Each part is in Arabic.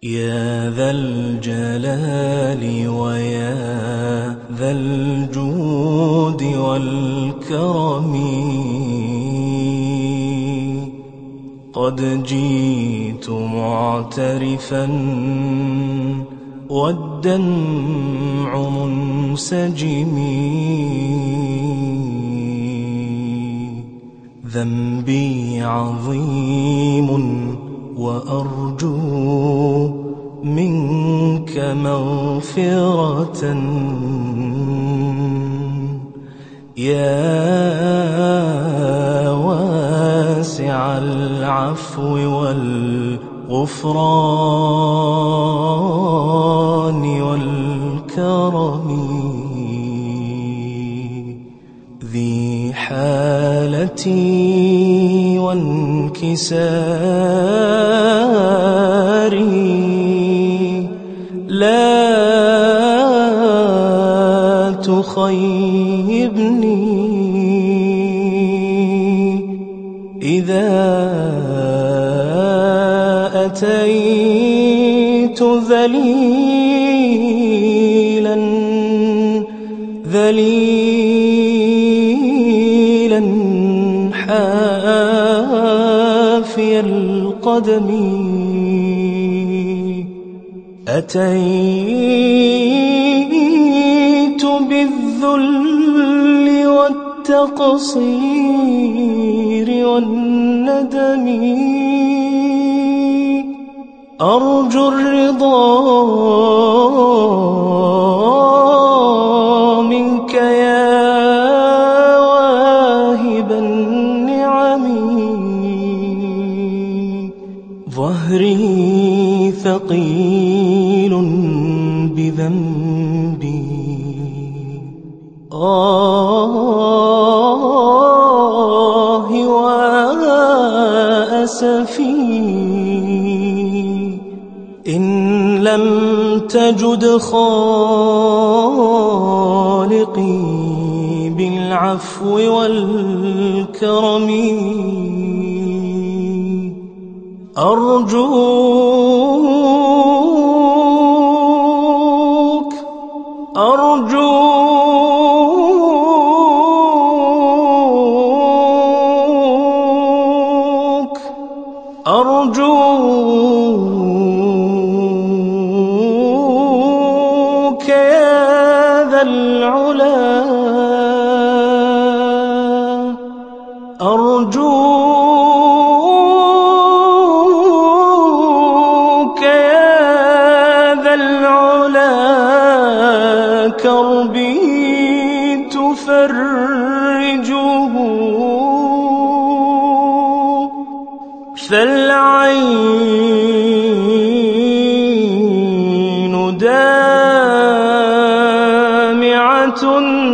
يا ذا الجلال ويا ذا الجود والكرم، قد جئت معترفا والدمع منسجم. ذنبي عظيم وأرجو منك مغفرة، يا واسع العفو والغفران والكرم. ذي حالتي وانكساري لا تخيبني، إذا أتيت ذليلا حافي القدم. أتيت بالذل والتقصير والندم، أرجو الرضا منك يا واهب النعم. ظهري ثقيل بذنبي، وأسفي إن لم تجد خالقي بالعفو والكرم. أرجوك يا ذا العلا، أرجوك يا ذا العلا، كربي تفرجه، فالعين دامعة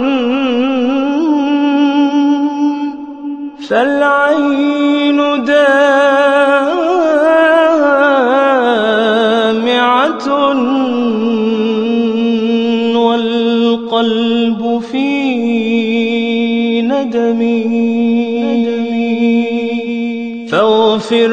والقلب في ندم. فاغفر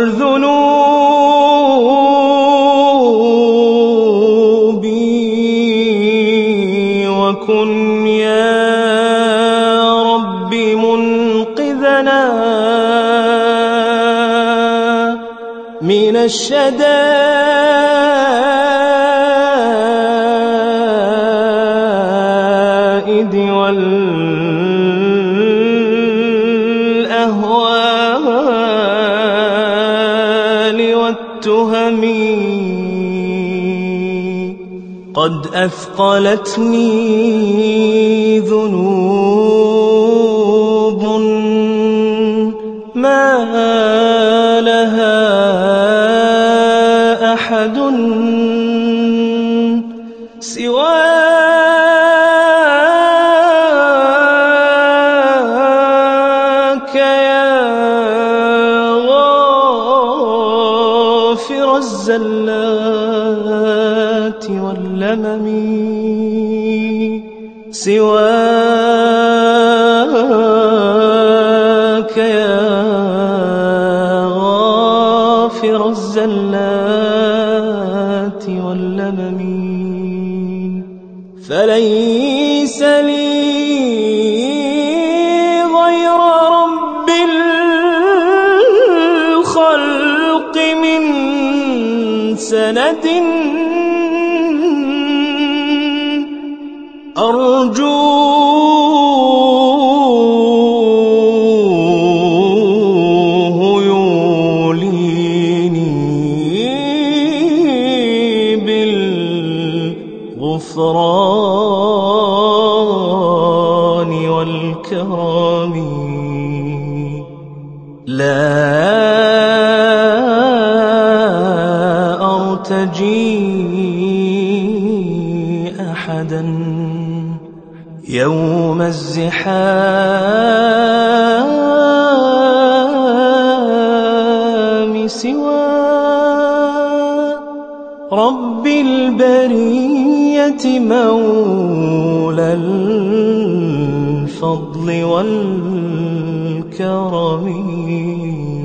ذنوبي وكن يا رب منقذنا من الشدائد والأهوال والتهم. قد أثقلتني ذنوب ما لها أحد سواك يا غافر الزلات واللمم. سواك يا غافر الزلات واللمم. فليس لي غير رب الخلق من سند أرجوه يوليني بالغفران والكرم. لا أرتجي أحدا يوم الزحام سوى رب البرية مولى الفضل والكرم.